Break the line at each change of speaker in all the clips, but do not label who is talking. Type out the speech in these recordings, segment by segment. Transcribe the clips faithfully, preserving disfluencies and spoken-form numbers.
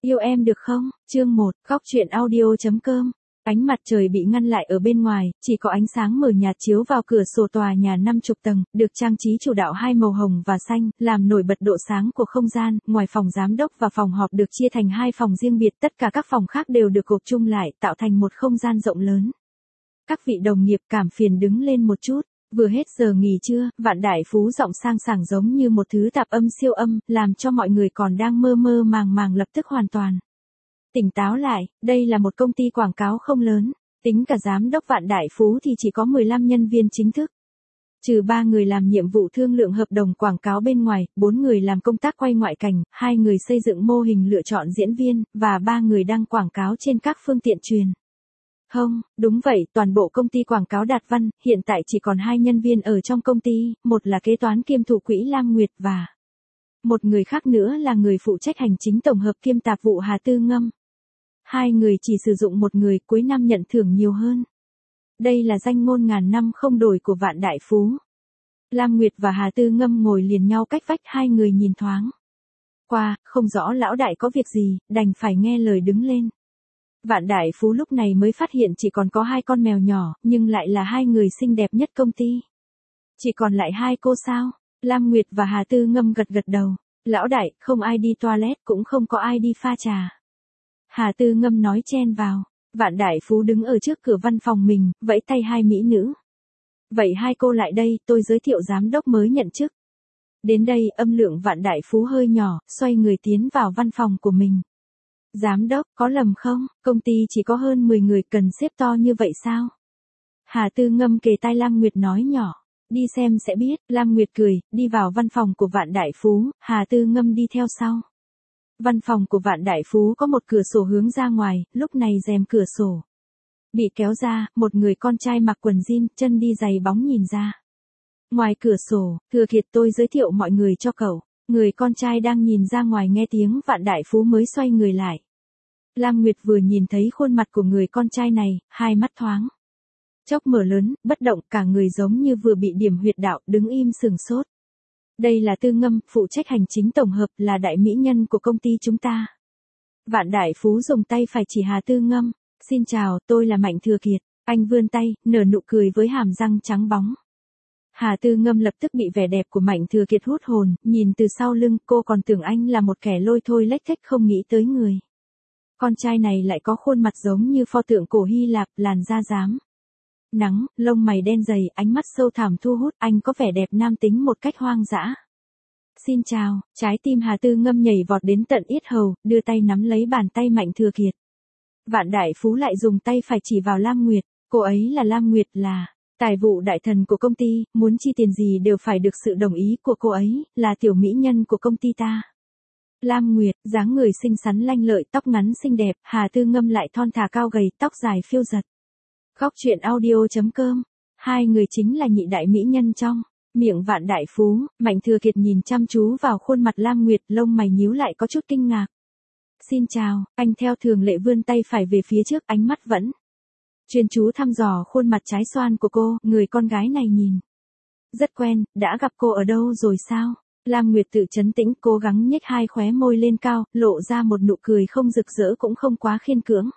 Yêu em được không? Chương một, Góc truyện audio chấm com. Ánh mặt trời bị ngăn lại ở bên ngoài, chỉ có ánh sáng mờ nhạt chiếu vào cửa sổ tòa nhà năm chục tầng, được trang trí chủ đạo hai màu hồng và xanh, làm nổi bật độ sáng của không gian. Ngoài phòng giám đốc và phòng họp được chia thành hai phòng riêng biệt, tất cả các phòng khác đều được gộp chung lại, tạo thành một không gian rộng lớn. Các vị đồng nghiệp cảm phiền đứng lên một chút. Vừa hết giờ nghỉ trưa, Vạn Đại Phú giọng sang sảng giống như một thứ tạp âm siêu âm, làm cho mọi người còn đang mơ mơ màng màng lập tức hoàn toàn tỉnh táo lại. Đây là một công ty quảng cáo không lớn, tính cả giám đốc Vạn Đại Phú thì chỉ có mười lăm nhân viên chính thức. Trừ ba người làm nhiệm vụ thương lượng hợp đồng quảng cáo bên ngoài, bốn người làm công tác quay ngoại cảnh, hai người xây dựng mô hình lựa chọn diễn viên, và ba người đăng quảng cáo trên các phương tiện truyền Không, đúng vậy, toàn bộ công ty quảng cáo Đạt Văn, hiện tại chỉ còn hai nhân viên ở trong công ty, một là kế toán kiêm thủ quỹ Lam Nguyệt và một người khác nữa là người phụ trách hành chính tổng hợp kiêm tạp vụ Hà Tư Ngâm. Hai người chỉ sử dụng một người, cuối năm nhận thưởng nhiều hơn. Đây là danh ngôn ngàn năm không đổi của Vạn Đại Phú. Lam Nguyệt và Hà Tư Ngâm ngồi liền nhau cách vách, hai người nhìn thoáng qua, không rõ lão đại có việc gì, đành phải nghe lời đứng lên. Vạn Đại Phú lúc này mới phát hiện chỉ còn có hai con mèo nhỏ, nhưng lại là hai người xinh đẹp nhất công ty. Chỉ còn lại hai cô sao? Lam Nguyệt và Hà Tư Ngâm gật gật đầu. Lão đại, không ai đi toilet, cũng không có ai đi pha trà. Hà Tư Ngâm nói chen vào. Vạn Đại Phú đứng ở trước cửa văn phòng mình, vẫy tay hai mỹ nữ. Vậy hai cô lại đây, tôi giới thiệu giám đốc mới nhận chức. Đến đây, âm lượng Vạn Đại Phú hơi nhỏ, xoay người tiến vào văn phòng của mình. Giám đốc, có lầm không? Công ty chỉ có hơn mười người, cần xếp to như vậy sao? Hà Tư Ngâm kề tai Lam Nguyệt nói nhỏ. Đi xem sẽ biết. Lam Nguyệt cười, đi vào văn phòng của Vạn Đại Phú, Hà Tư Ngâm đi theo sau. Văn phòng của Vạn Đại Phú có một cửa sổ hướng ra ngoài, lúc này rèm cửa sổ bị kéo ra, một người con trai mặc quần jean, chân đi giày bóng nhìn ra. Ngoài cửa sổ, Thừa Kiệt, tôi giới thiệu mọi người cho cậu. Người con trai đang nhìn ra ngoài nghe tiếng Vạn Đại Phú mới xoay người lại. Lam Nguyệt vừa nhìn thấy khuôn mặt của người con trai này, hai mắt thoáng chốc mở lớn, bất động, cả người giống như vừa bị điểm huyệt đạo, đứng im sừng sốt. Đây là Tư Ngâm, phụ trách hành chính tổng hợp, là đại mỹ nhân của công ty chúng ta. Vạn Đại Phú dùng tay phải chỉ Hà Tư Ngâm. Xin chào, tôi là Mạnh Thừa Kiệt. Anh vươn tay, nở nụ cười với hàm răng trắng bóng. Hà Tư Ngâm lập tức bị vẻ đẹp của Mạnh Thừa Kiệt hút hồn, nhìn từ sau lưng, cô còn tưởng anh là một kẻ lôi thôi lếch thếch, không nghĩ tới người con trai này lại có khuôn mặt giống như pho tượng cổ Hy Lạp, làn da rám nắng, lông mày đen dày, ánh mắt sâu thẳm thu hút, anh có vẻ đẹp nam tính một cách hoang dã. Xin chào, trái tim Hà Tư Ngâm nhảy vọt đến tận yết hầu, đưa tay nắm lấy bàn tay Mạnh Thừa Kiệt. Vạn Đại Phú lại dùng tay phải chỉ vào Lam Nguyệt, cô ấy là Lam Nguyệt, là tài vụ đại thần của công ty, muốn chi tiền gì đều phải được sự đồng ý của cô ấy, là tiểu mỹ nhân của công ty ta. Lam Nguyệt, dáng người xinh xắn lanh lợi, tóc ngắn xinh đẹp, Hà Tư Ngâm lại thon thả cao gầy, tóc dài phiêu giật. Góc truyện audio chấm com. Hai người chính là nhị đại mỹ nhân trong miệng Vạn Đại Phú. Mạnh Thừa Kiệt nhìn chăm chú vào khuôn mặt Lam Nguyệt, lông mày nhíu lại có chút kinh ngạc. Xin chào, anh theo thường lệ vươn tay phải về phía trước, ánh mắt vẫn chuyên chú thăm dò khuôn mặt trái xoan của cô. Người con gái này nhìn rất quen, đã gặp cô ở đâu rồi sao? Lam Nguyệt tự trấn tĩnh, cố gắng nhếch hai khóe môi lên cao, lộ ra một nụ cười không rực rỡ cũng không quá khiên cưỡng.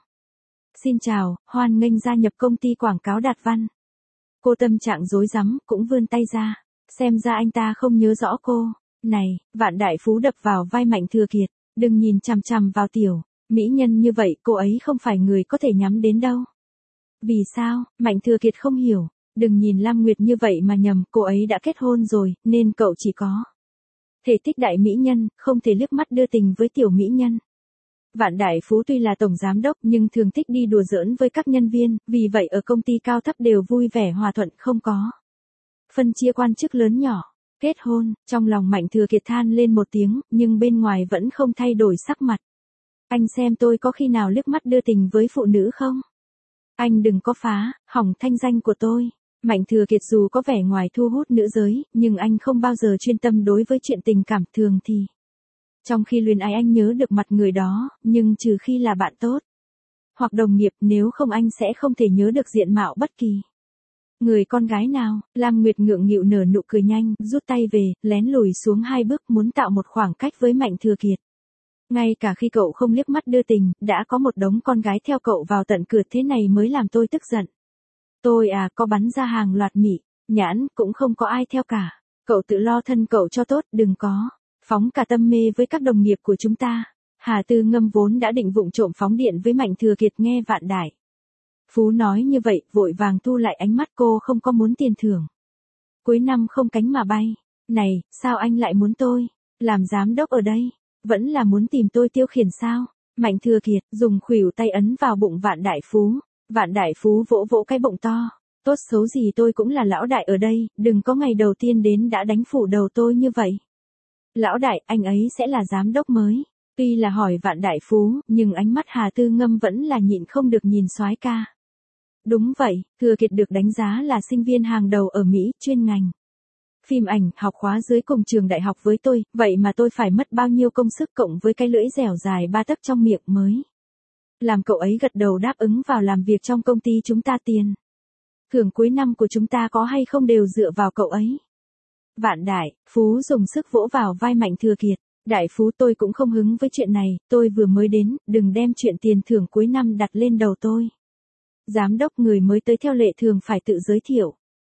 Xin chào, hoan nghênh gia nhập công ty quảng cáo Đạt Văn. Cô tâm trạng rối rắm, cũng vươn tay ra. Xem ra anh ta không nhớ rõ cô. Này, Vạn Đại Phú đập vào vai Mạnh Thừa Kiệt. Đừng nhìn chằm chằm vào tiểu mỹ nhân như vậy, cô ấy không phải người có thể nhắm đến đâu. Vì sao? Mạnh Thừa Kiệt không hiểu. Đừng nhìn Lam Nguyệt như vậy mà nhầm, cô ấy đã kết hôn rồi, nên cậu chỉ có thể thích đại mỹ nhân, không thể liếc mắt đưa tình với tiểu mỹ nhân. Vạn Đại Phú tuy là tổng giám đốc nhưng thường thích đi đùa giỡn với các nhân viên, vì vậy ở công ty cao thấp đều vui vẻ hòa thuận, không có phân chia quan chức lớn nhỏ. Kết hôn, trong lòng Mạnh Thừa Kiệt than lên một tiếng, nhưng bên ngoài vẫn không thay đổi sắc mặt. Anh xem tôi có khi nào liếc mắt đưa tình với phụ nữ không? Anh đừng có phá hỏng thanh danh của tôi. Mạnh Thừa Kiệt dù có vẻ ngoài thu hút nữ giới, nhưng anh không bao giờ chuyên tâm đối với chuyện tình cảm, thường thì trong khi luyến ái anh nhớ được mặt người đó, nhưng trừ khi là bạn tốt hoặc đồng nghiệp, nếu không anh sẽ không thể nhớ được diện mạo bất kỳ người con gái nào. Lam Nguyệt ngượng nghịu nở nụ cười nhanh, rút tay về, lén lùi xuống hai bước, muốn tạo một khoảng cách với Mạnh Thừa Kiệt. Ngay cả khi cậu không liếc mắt đưa tình, đã có một đống con gái theo cậu vào tận cửa, thế này mới làm tôi tức giận. Tôi à, có bắn ra hàng loạt mị, nhãn, cũng không có ai theo cả. Cậu tự lo thân cậu cho tốt, đừng có phóng cả tâm mê với các đồng nghiệp của chúng ta. Hà Tư Ngâm vốn đã định vụng trộm phóng điện với Mạnh Thừa Kiệt, nghe Vạn Đại Phú nói như vậy, vội vàng thu lại ánh mắt, cô không có muốn tiền thưởng. Cuối năm không cánh mà bay. Này, sao anh lại muốn tôi làm giám đốc ở đây? Vẫn là muốn tìm tôi tiêu khiển sao? Mạnh Thừa Kiệt dùng khuỷu tay ấn vào bụng Vạn Đại Phú. Vạn Đại Phú vỗ vỗ cái bụng to. Tốt xấu gì tôi cũng là lão đại ở đây, đừng có ngày đầu tiên đến đã đánh phủ đầu tôi như vậy. Lão đại, anh ấy sẽ là giám đốc mới. Tuy là hỏi Vạn Đại Phú, nhưng ánh mắt Hà Tư Ngâm vẫn là nhịn không được nhìn soái ca. Đúng vậy, Thừa Kiệt được đánh giá là sinh viên hàng đầu ở Mỹ, chuyên ngành phim ảnh, học khóa dưới cùng trường đại học với tôi, vậy mà tôi phải mất bao nhiêu công sức cộng với cái lưỡi dẻo dài ba tấc trong miệng mới làm cậu ấy gật đầu đáp ứng vào làm việc trong công ty chúng ta. Tiền thưởng cuối năm của chúng ta có hay không đều dựa vào cậu ấy. Vạn Đại Phú dùng sức vỗ vào vai Mạnh Thừa Kiệt. Đại Phú, tôi cũng không hứng với chuyện này, tôi vừa mới đến, đừng đem chuyện tiền thưởng cuối năm đặt lên đầu tôi. Giám đốc người mới tới theo lệ thường phải tự giới thiệu.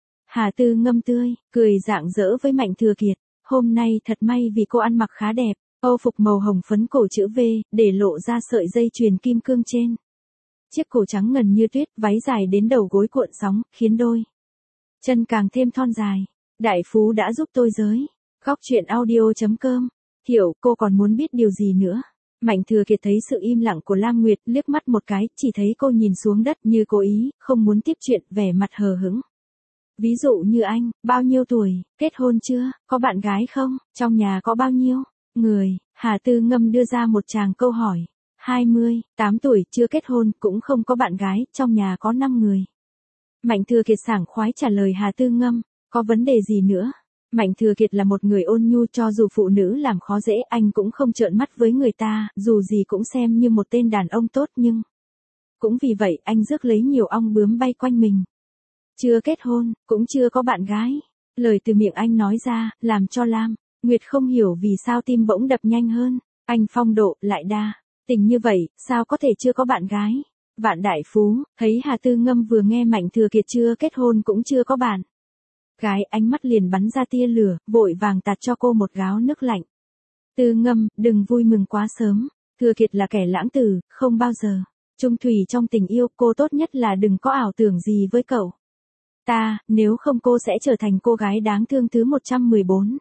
Hà Tư Ngâm tươi, cười rạng rỡ với Mạnh Thừa Kiệt. Hôm nay thật may vì cô ăn mặc khá đẹp, âu phục màu hồng phấn cổ chữ V, để lộ ra sợi dây chuyền kim cương trên. Chiếc cổ trắng ngần như tuyết, váy dài đến đầu gối cuộn sóng, khiến đôi chân càng thêm thon dài. Đại Phú đã giúp tôi giới. Góc truyện audio chấm com. Hiểu, cô còn muốn biết điều gì nữa? Mạnh Thừa Kiệt thấy sự im lặng của Lam Nguyệt, liếc mắt một cái, chỉ thấy cô nhìn xuống đất như cố ý, không muốn tiếp chuyện, vẻ mặt hờ hững. Ví dụ như anh, bao nhiêu tuổi, kết hôn chưa, có bạn gái không, trong nhà có bao nhiêu người? Hà Tư Ngâm đưa ra một tràng câu hỏi. hai mươi tám tuổi, chưa kết hôn, cũng không có bạn gái, trong nhà có năm người. Mạnh Thừa Kiệt sảng khoái trả lời Hà Tư Ngâm. Có vấn đề gì nữa? Mạnh Thừa Kiệt là một người ôn nhu, cho dù phụ nữ làm khó dễ, anh cũng không trợn mắt với người ta, dù gì cũng xem như một tên đàn ông tốt, nhưng cũng vì vậy anh rước lấy nhiều ong bướm bay quanh mình. Chưa kết hôn, cũng chưa có bạn gái. Lời từ miệng anh nói ra, làm cho Lam Nguyệt không hiểu vì sao tim bỗng đập nhanh hơn. Anh phong độ, lại đa tình như vậy, sao có thể chưa có bạn gái? Vạn Đại Phú thấy Hà Tư Ngâm vừa nghe Mạnh Thừa Kiệt chưa kết hôn cũng chưa có bạn gái, ánh mắt liền bắn ra tia lửa, vội vàng tạt cho cô một gáo nước lạnh. Tư Ngâm, đừng vui mừng quá sớm. Thừa Kiệt là kẻ lãng tử, không bao giờ chung thủy trong tình yêu, cô tốt nhất là đừng có ảo tưởng gì với cậu ta, nếu không cô sẽ trở thành cô gái đáng thương thứ một trăm mười bốn.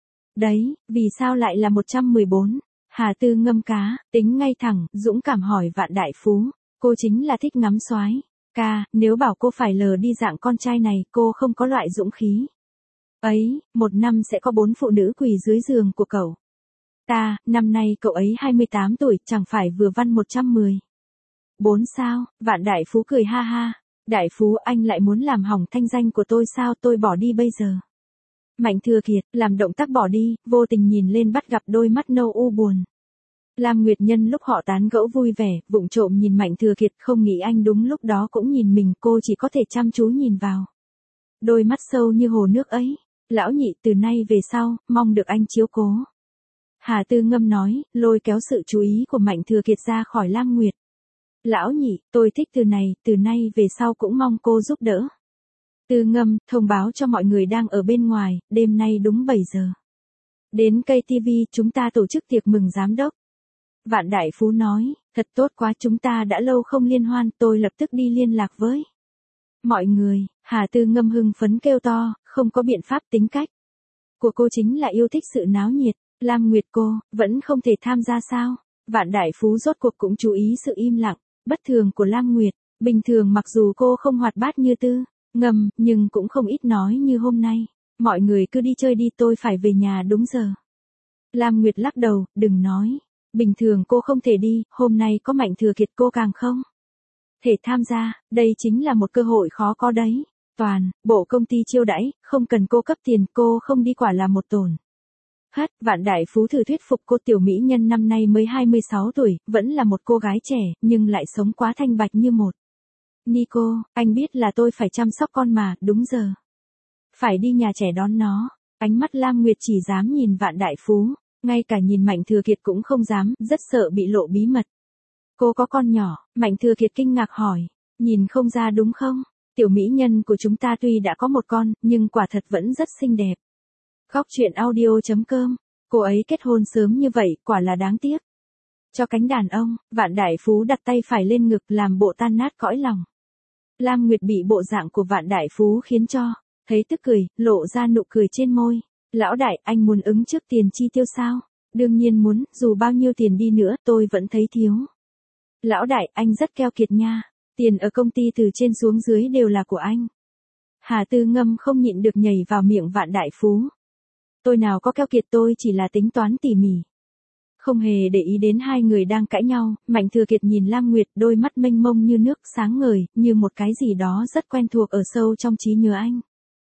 Đấy, vì sao lại là một trăm mười bốn? Hà Tư Ngâm cá, tính ngay thẳng, dũng cảm hỏi Vạn Đại Phú. Cô chính là thích ngắm soái ca, nếu bảo cô phải lờ đi dạng con trai này, cô không có loại dũng khí ấy. Một năm sẽ có bốn phụ nữ quỳ dưới giường của cậu ta, năm nay cậu ấy hai mươi tám tuổi, chẳng phải vừa văn một trăm mười bốn sao? Vạn Đại Phú cười ha ha. Đại Phú, anh lại muốn làm hỏng thanh danh của tôi sao? Tôi bỏ đi bây giờ. Mạnh Thừa Kiệt làm động tác bỏ đi, vô tình nhìn lên bắt gặp đôi mắt nâu u buồn. Lam Nguyệt nhân lúc họ tán gẫu vui vẻ, vụng trộm nhìn Mạnh Thừa Kiệt, không nghĩ anh đúng lúc đó cũng nhìn mình, cô chỉ có thể chăm chú nhìn vào đôi mắt sâu như hồ nước ấy. Lão nhị, từ nay về sau, mong được anh chiếu cố. Hà Tư Ngâm nói, lôi kéo sự chú ý của Mạnh Thừa Kiệt ra khỏi Lam Nguyệt. Lão nhị, tôi thích từ này, từ nay về sau cũng mong cô giúp đỡ. Tư Ngâm, thông báo cho mọi người đang ở bên ngoài, đêm nay đúng bảy giờ. Đến cây ti vi, chúng ta tổ chức tiệc mừng giám đốc. Vạn Đại Phú nói, thật tốt quá, chúng ta đã lâu không liên hoan, tôi lập tức đi liên lạc với mọi người. Hà Tư Ngâm hưng phấn kêu to, không có biện pháp, tính cách của cô chính là yêu thích sự náo nhiệt. Lam Nguyệt, cô vẫn không thể tham gia sao? Vạn Đại Phú rốt cuộc cũng chú ý sự im lặng bất thường của Lam Nguyệt. Bình thường mặc dù cô không hoạt bát như Tư Ngâm, nhưng cũng không ít nói như hôm nay. Mọi người cứ đi chơi đi, tôi phải về nhà đúng giờ. Lam Nguyệt lắc đầu, đừng nói. Bình thường cô không thể đi, hôm nay có Mạnh Thừa Kiệt cô càng không thể tham gia, đây chính là một cơ hội khó có đấy. Toàn bộ công ty chiêu đãi, không cần cô cấp tiền, cô không đi quả là một tổn thất. Vạn Đại Phú thử thuyết phục cô. Tiểu mỹ nhân năm nay mới hai mươi sáu tuổi, vẫn là một cô gái trẻ, nhưng lại sống quá thanh bạch như một Nico. Anh biết là tôi phải chăm sóc con mà, đúng giờ phải đi nhà trẻ đón nó. Ánh mắt Lam Nguyệt chỉ dám nhìn Vạn Đại Phú. Ngay cả nhìn Mạnh Thừa Kiệt cũng không dám, rất sợ bị lộ bí mật. Cô có con nhỏ, Mạnh Thừa Kiệt kinh ngạc hỏi. Nhìn không ra đúng không? Tiểu mỹ nhân của chúng ta tuy đã có một con, nhưng quả thật vẫn rất xinh đẹp. Góc chuyện audio chấm com. Cô ấy kết hôn sớm như vậy, quả là đáng tiếc. Cho cánh đàn ông, Vạn Đại Phú đặt tay phải lên ngực làm bộ tan nát cõi lòng. Lam Nguyệt bị bộ dạng của Vạn Đại Phú khiến cho, thấy tức cười, lộ ra nụ cười trên môi. Lão đại, anh muốn ứng trước tiền chi tiêu sao? Đương nhiên muốn, dù bao nhiêu tiền đi nữa, tôi vẫn thấy thiếu. Lão đại, anh rất keo kiệt nha. Tiền ở công ty từ trên xuống dưới đều là của anh. Hà Tư Ngâm không nhịn được nhảy vào miệng Vạn Đại Phú. Tôi nào có keo kiệt, tôi chỉ là tính toán tỉ mỉ. Không hề để ý đến hai người đang cãi nhau, Mạnh Thừa Kiệt nhìn Lam Nguyệt, đôi mắt mênh mông như nước, sáng ngời, như một cái gì đó rất quen thuộc ở sâu trong trí nhớ anh.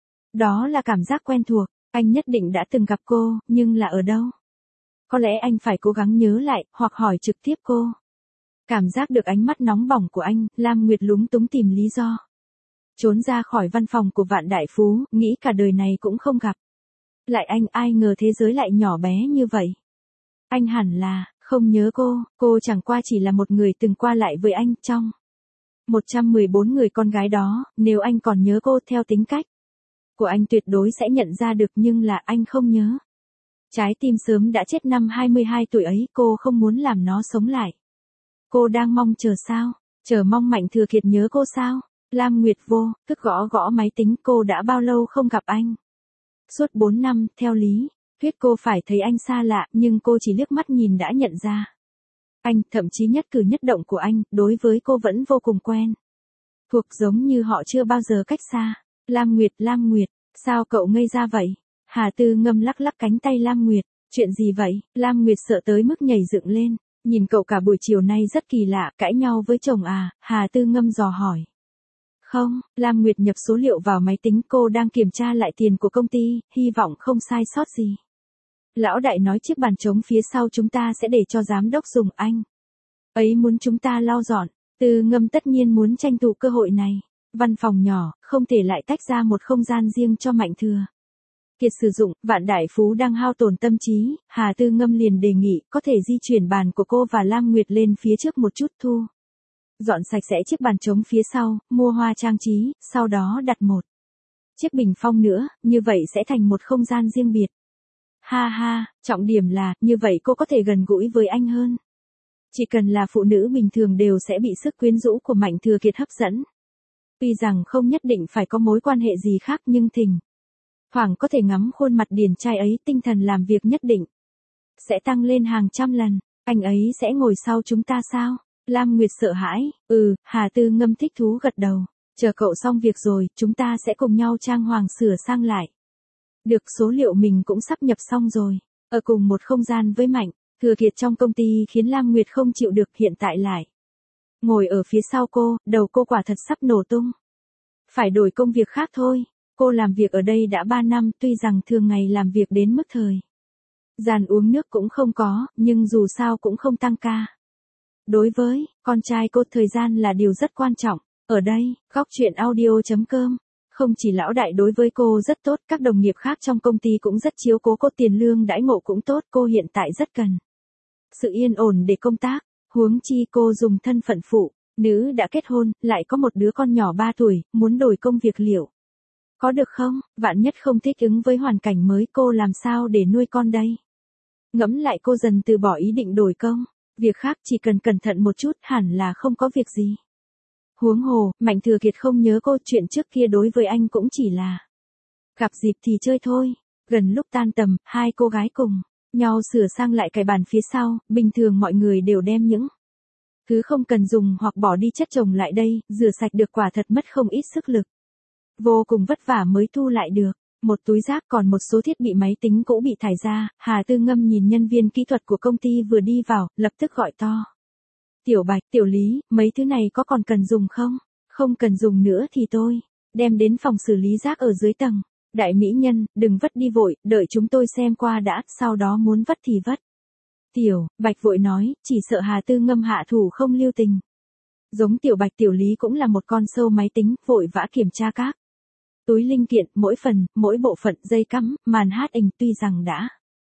Đó là cảm giác quen thuộc, anh nhất định đã từng gặp cô, nhưng là ở đâu? Có lẽ anh phải cố gắng nhớ lại, hoặc hỏi trực tiếp cô. Cảm giác được ánh mắt nóng bỏng của anh, Lam Nguyệt lúng túng tìm lý do. Trốn ra khỏi văn phòng của Vạn Đại Phú, nghĩ cả đời này cũng không gặp. Lại anh, ai ngờ thế giới lại nhỏ bé như vậy. Anh hẳn là, không nhớ cô, cô chẳng qua chỉ là một người từng qua lại với anh, trong một trăm mười bốn người con gái đó, nếu anh còn nhớ cô theo tính cách của anh tuyệt đối sẽ nhận ra được, nhưng là anh không nhớ. Trái tim sớm đã chết năm hai mươi hai tuổi ấy, cô không muốn làm nó sống lại. Cô đang mong chờ sao? Chờ mong Mạnh Thừa Kiệt nhớ cô sao? Lam Nguyệt vô, thức gõ gõ máy tính, cô đã bao lâu không gặp anh? Suốt bốn năm, theo lý thuyết cô phải thấy anh xa lạ, nhưng cô chỉ liếc mắt nhìn đã nhận ra. Anh, thậm chí nhất cử nhất động của anh, đối với cô vẫn vô cùng quen. Thuộc giống như họ chưa bao giờ cách xa. Lam Nguyệt, Lam Nguyệt, sao cậu ngây ra vậy? Hà Tư Ngâm lắc lắc cánh tay Lam Nguyệt, chuyện gì vậy? Lam Nguyệt sợ tới mức nhảy dựng lên, nhìn cậu cả buổi chiều nay rất kỳ lạ, cãi nhau với chồng à? Hà Tư Ngâm dò hỏi. Không, Lam Nguyệt nhập số liệu vào máy tính, cô đang kiểm tra lại tiền của công ty, hy vọng không sai sót gì. Lão đại nói chiếc bàn trống phía sau chúng ta sẽ để cho giám đốc dùng, anh ấy muốn chúng ta lau dọn. Tư Ngâm tất nhiên muốn tranh thủ cơ hội này. Văn phòng nhỏ, không thể lại tách ra một không gian riêng cho Mạnh Thừa Kiệt sử dụng. Vạn Đại Phú đang hao tổn tâm trí, Hà Tư Ngâm liền đề nghị có thể di chuyển bàn của cô và Lam Nguyệt lên phía trước một chút, thu dọn sạch sẽ chiếc bàn trống phía sau, mua hoa trang trí, sau đó đặt một chiếc bình phong nữa, như vậy sẽ thành một không gian riêng biệt. Ha ha, trọng điểm là, như vậy cô có thể gần gũi với anh hơn. Chỉ cần là phụ nữ bình thường đều sẽ bị sức quyến rũ của Mạnh Thừa Kiệt hấp dẫn. Tuy rằng không nhất định phải có mối quan hệ gì khác, nhưng thỉnh thoảng có thể ngắm khuôn mặt điển trai ấy, tinh thần làm việc nhất định sẽ tăng lên hàng trăm lần. Anh ấy sẽ ngồi sau chúng ta sao? Lam Nguyệt sợ hãi. Ừ, Hà Tư Ngâm thích thú gật đầu. Chờ cậu xong việc rồi, chúng ta sẽ cùng nhau trang hoàng sửa sang lại. Được, số liệu mình cũng sắp nhập xong rồi. Ở cùng một không gian với Mạnh Thừa Kiệt trong công ty khiến Lam Nguyệt không chịu được, hiện tại lại ngồi ở phía sau cô, đầu cô quả thật sắp nổ tung. Phải đổi công việc khác thôi. Cô làm việc ở đây đã ba năm, tuy rằng thường ngày làm việc đến mức thời gian uống nước cũng không có, nhưng dù sao cũng không tăng ca. Đối với con trai cô, thời gian là điều rất quan trọng. Ở đây, góc chuyện audio chấm com. Không chỉ lão đại đối với cô rất tốt, các đồng nghiệp khác trong công ty cũng rất chiếu cố cô, tiền lương đãi ngộ cũng tốt, cô hiện tại rất cần sự yên ổn để công tác. Huống chi cô dùng thân phận phụ nữ đã kết hôn, lại có một đứa con nhỏ ba tuổi, muốn đổi công việc liệu có được không? Vạn nhất không thích ứng với hoàn cảnh mới, cô làm sao để nuôi con đây? Ngẫm lại cô dần từ bỏ ý định đổi công. Việc khác chỉ cần cẩn thận một chút, hẳn là không có việc gì. Huống hồ, Mạnh Thừa Kiệt không nhớ cô, chuyện trước kia đối với anh cũng chỉ là gặp dịp thì chơi thôi. Gần lúc tan tầm, hai cô gái cùng nhau sửa sang lại cái bàn phía sau, bình thường mọi người đều đem những thứ không cần dùng hoặc bỏ đi chất chồng lại đây, rửa sạch được quả thật mất không ít sức lực. Vô cùng vất vả mới thu lại được. Một túi rác, còn một số thiết bị máy tính cũ bị thải ra. Hà Tư Ngâm nhìn nhân viên kỹ thuật của công ty vừa đi vào, lập tức gọi to. Tiểu Bạch, Tiểu Lý, mấy thứ này có còn cần dùng không? Không cần dùng nữa thì tôi đem đến phòng xử lý rác ở dưới tầng. Đại mỹ nhân, đừng vất đi vội, đợi chúng tôi xem qua đã, sau đó muốn vất thì vất. Tiểu Bạch vội nói, chỉ sợ Hà Tư Ngâm hạ thủ không lưu tình. Giống Tiểu Bạch, Tiểu Lý cũng là một con sâu máy tính, vội vã kiểm tra các túi linh kiện, mỗi phần, mỗi bộ phận, dây cắm, màn hát hình, tuy rằng đã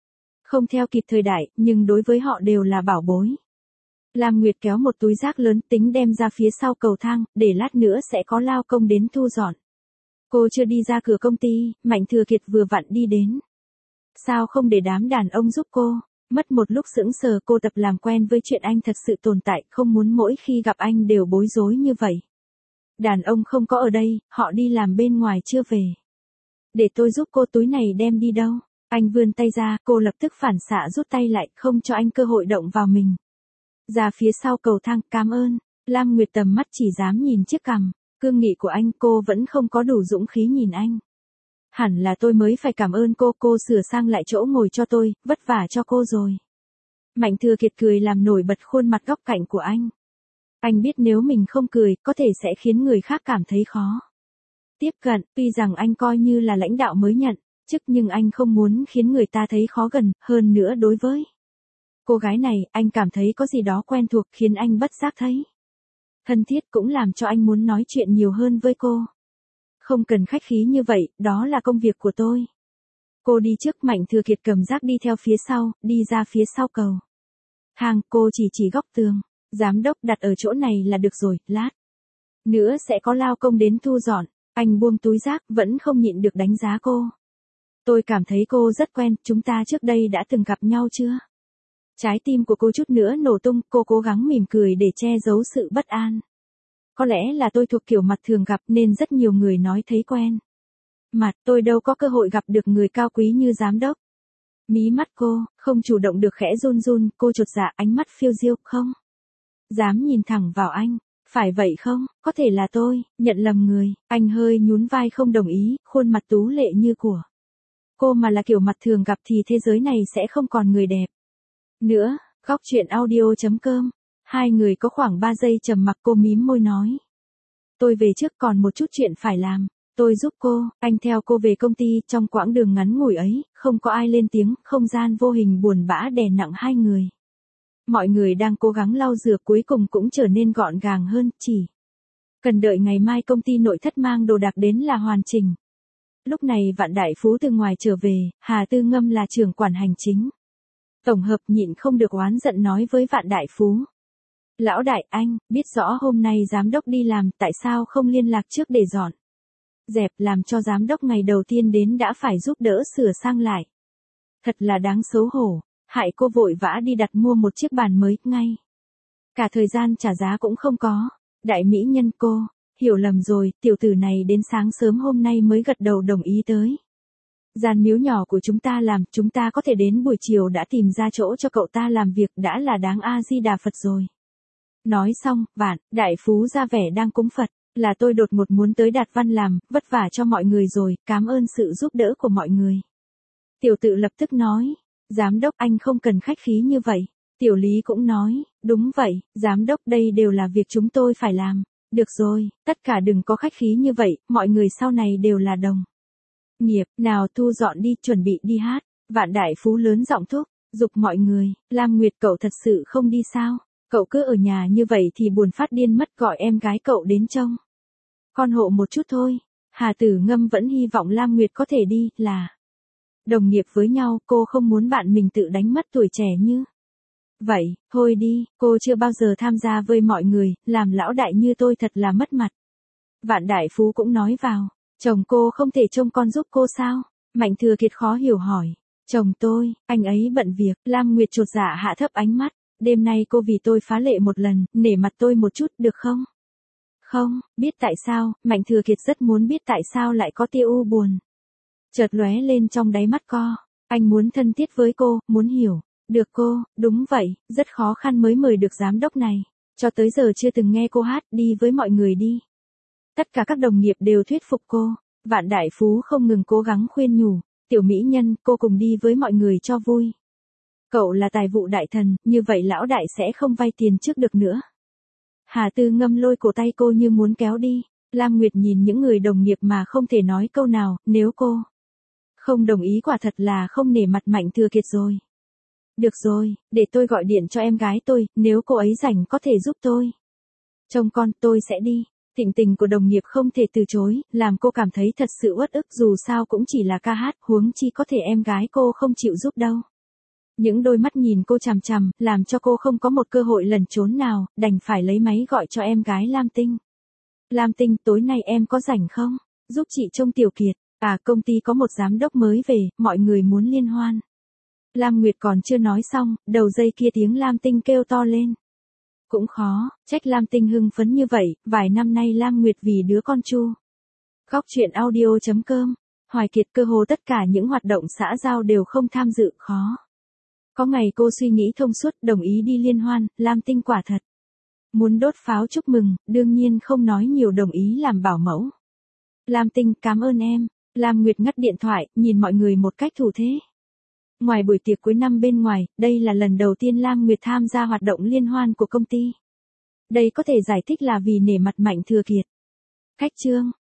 Không theo kịp thời đại, nhưng đối với họ đều là bảo bối. Lam Nguyệt kéo một túi rác lớn tính đem ra phía sau cầu thang, để lát nữa sẽ có lao công đến thu dọn. Cô chưa đi ra cửa công ty, Mạnh Thừa Kiệt vừa vặn đi đến. Sao không để đám đàn ông giúp cô? Mất một lúc sững sờ, cô tập làm quen với chuyện anh thật sự tồn tại, không muốn mỗi khi gặp anh đều bối rối như vậy. Đàn ông không có ở đây, họ đi làm bên ngoài chưa về. Để tôi giúp cô, túi này đem đi đâu? Anh vươn tay ra, cô lập tức phản xạ rút tay lại, không cho anh cơ hội động vào mình. Ra phía sau cầu thang, cảm ơn. Lam Nguyệt tầm mắt chỉ dám nhìn chiếc cằm, cương nghị của anh, cô vẫn không có đủ dũng khí nhìn anh. Hẳn là tôi mới phải cảm ơn cô, cô sửa sang lại chỗ ngồi cho tôi, vất vả cho cô rồi. Mạnh Thừa Kiệt cười làm nổi bật khuôn mặt góc cạnh của anh. Anh biết nếu mình không cười, có thể sẽ khiến người khác cảm thấy khó tiếp cận, tuy rằng anh coi như là lãnh đạo mới nhận chức nhưng anh không muốn khiến người ta thấy khó gần, hơn nữa đối với cô gái này, anh cảm thấy có gì đó quen thuộc khiến anh bất giác thấy thân thiết, cũng làm cho anh muốn nói chuyện nhiều hơn với cô. Không cần khách khí như vậy, đó là công việc của tôi. Cô đi trước, Mạnh Thừa Kiệt cầm rác đi theo phía sau, đi ra phía sau cầu thang, cô chỉ chỉ góc tường. Giám đốc đặt ở chỗ này là được rồi, lát nữa sẽ có lao công đến thu dọn. Anh buông túi rác, vẫn không nhịn được đánh giá cô. Tôi cảm thấy cô rất quen, chúng ta trước đây đã từng gặp nhau chưa? Trái tim của cô chút nữa nổ tung, cô cố gắng mỉm cười để che giấu sự bất an. Có lẽ là tôi thuộc kiểu mặt thường gặp nên rất nhiều người nói thấy quen. Mặt, tôi đâu có cơ hội gặp được người cao quý như giám đốc. Mí mắt cô, không chủ động được khẽ run run, cô chột dạ, ánh mắt phiêu diêu, không dám nhìn thẳng vào anh. Phải vậy không, có thể là tôi, nhận lầm người. Anh hơi nhún vai không đồng ý, khuôn mặt tú lệ như của cô mà là kiểu mặt thường gặp thì thế giới này sẽ không còn người đẹp nữa. Góc chuyện audio chấm com. Hai người có khoảng ba giây trầm mặc, cô mím môi nói. Tôi về trước, còn một chút chuyện phải làm. Tôi giúp cô. Anh theo cô về công ty, trong quãng đường ngắn ngủi ấy, không có ai lên tiếng, không gian vô hình buồn bã đè nặng hai người. Mọi người đang cố gắng lau rửa, cuối cùng cũng trở nên gọn gàng hơn, chỉ cần đợi ngày mai công ty nội thất mang đồ đạc đến là hoàn chỉnh. Lúc này Vạn Đại Phú từ ngoài trở về, Hà Tư Ngâm là trưởng quản hành chính tổng hợp, nhịn không được oán giận nói với Vạn Đại Phú. Lão đại, anh biết rõ hôm nay giám đốc đi làm, tại sao không liên lạc trước để dọn dẹp, làm cho giám đốc ngày đầu tiên đến đã phải giúp đỡ sửa sang lại. Thật là đáng xấu hổ, hại cô vội vã đi đặt mua một chiếc bàn mới, ngay cả thời gian trả giá cũng không có. Đại mỹ nhân, cô hiểu lầm rồi, tiểu tử này đến sáng sớm hôm nay mới gật đầu đồng ý tới gian miếu nhỏ của chúng ta làm, chúng ta có thể đến buổi chiều đã tìm ra chỗ cho cậu ta làm việc, đã là đáng A Di Đà Phật rồi. Nói xong, Vạn Đại Phú ra vẻ đang cúng Phật, là tôi đột ngột muốn tới Đạt Văn làm, vất vả cho mọi người rồi, cảm ơn sự giúp đỡ của mọi người. Tiểu tự lập tức nói, giám đốc, anh không cần khách khí như vậy. Tiểu Lý cũng nói, đúng vậy, giám đốc, đây đều là việc chúng tôi phải làm. Được rồi, tất cả đừng có khách khí như vậy, mọi người sau này đều là đồng nghiệp, nào thu dọn đi, chuẩn bị đi hát. Vạn Đại Phú lớn giọng thúc giục mọi người. Lam Nguyệt, cậu thật sự không đi sao? Cậu cứ ở nhà như vậy thì buồn phát điên mất, gọi em gái cậu đến trông con hộ một chút thôi. Hà Tử Ngâm vẫn hy vọng Lam Nguyệt có thể đi, là đồng nghiệp với nhau, cô không muốn bạn mình tự đánh mất tuổi trẻ như vậy. Thôi đi, cô chưa bao giờ tham gia với mọi người, làm lão đại như tôi thật là mất mặt. Vạn Đại Phú cũng nói vào, chồng cô không thể trông con giúp cô sao? Mạnh Thừa Kiệt khó hiểu hỏi. Chồng tôi, anh ấy bận việc. Lam Nguyệt chột dạ hạ thấp ánh mắt. Đêm nay cô vì tôi phá lệ một lần, nể mặt tôi một chút, được không? Không, biết tại sao? Mạnh Thừa Kiệt rất muốn biết tại sao lại có tia u buồn chợt lóe lên trong đáy mắt cô. Anh muốn thân thiết với cô, muốn hiểu được cô. Đúng vậy, rất khó khăn mới mời được giám đốc này. Cho tới giờ chưa từng nghe cô hát, đi với mọi người đi. Tất cả các đồng nghiệp đều thuyết phục cô. Vạn Đại Phú không ngừng cố gắng khuyên nhủ. Tiểu mỹ nhân, cô cùng đi với mọi người cho vui. Cậu là tài vụ đại thần, như vậy lão đại sẽ không vay tiền trước được nữa. Hà Tư Ngâm lôi cổ tay cô như muốn kéo đi. Lam Nguyệt nhìn những người đồng nghiệp mà không thể nói câu nào, nếu cô không đồng ý quả thật là không nể mặt Mạnh Thừa Kiệt rồi. Được rồi, để tôi gọi điện cho em gái tôi, nếu cô ấy rảnh có thể giúp tôi trông con, tôi sẽ đi. Thịnh tình của đồng nghiệp không thể từ chối, làm cô cảm thấy thật sự uất ức, dù sao cũng chỉ là ca hát, huống chi có thể em gái cô không chịu giúp đâu. Những đôi mắt nhìn cô chằm chằm, làm cho cô không có một cơ hội lẩn trốn nào, đành phải lấy máy gọi cho em gái Lam Tinh. Lam Tinh, tối nay em có rảnh không? Giúp chị trông Tiểu Kiệt. À, công ty có một giám đốc mới về, mọi người muốn liên hoan. Lam Nguyệt còn chưa nói xong, đầu dây kia tiếng Lam Tinh kêu to lên. Cũng khó, trách Lam Tinh hưng phấn như vậy, vài năm nay Lam Nguyệt vì đứa con Chu. Góc chuyện audio chấm com, Hoài Kiệt cơ hồ tất cả những hoạt động xã giao đều không tham dự, khó. Có ngày cô suy nghĩ thông suốt, đồng ý đi liên hoan, Lam Tinh quả thật. Muốn đốt pháo chúc mừng, đương nhiên không nói nhiều, đồng ý làm bảo mẫu. Lam Tinh, cảm ơn em. Lam Nguyệt ngắt điện thoại, nhìn mọi người một cách thủ thế. Ngoài buổi tiệc cuối năm bên ngoài, đây là lần đầu tiên Lam Nguyệt tham gia hoạt động liên hoan của công ty. Đây có thể giải thích là vì nể mặt Mạnh Thừa Kiệt. Khách trương.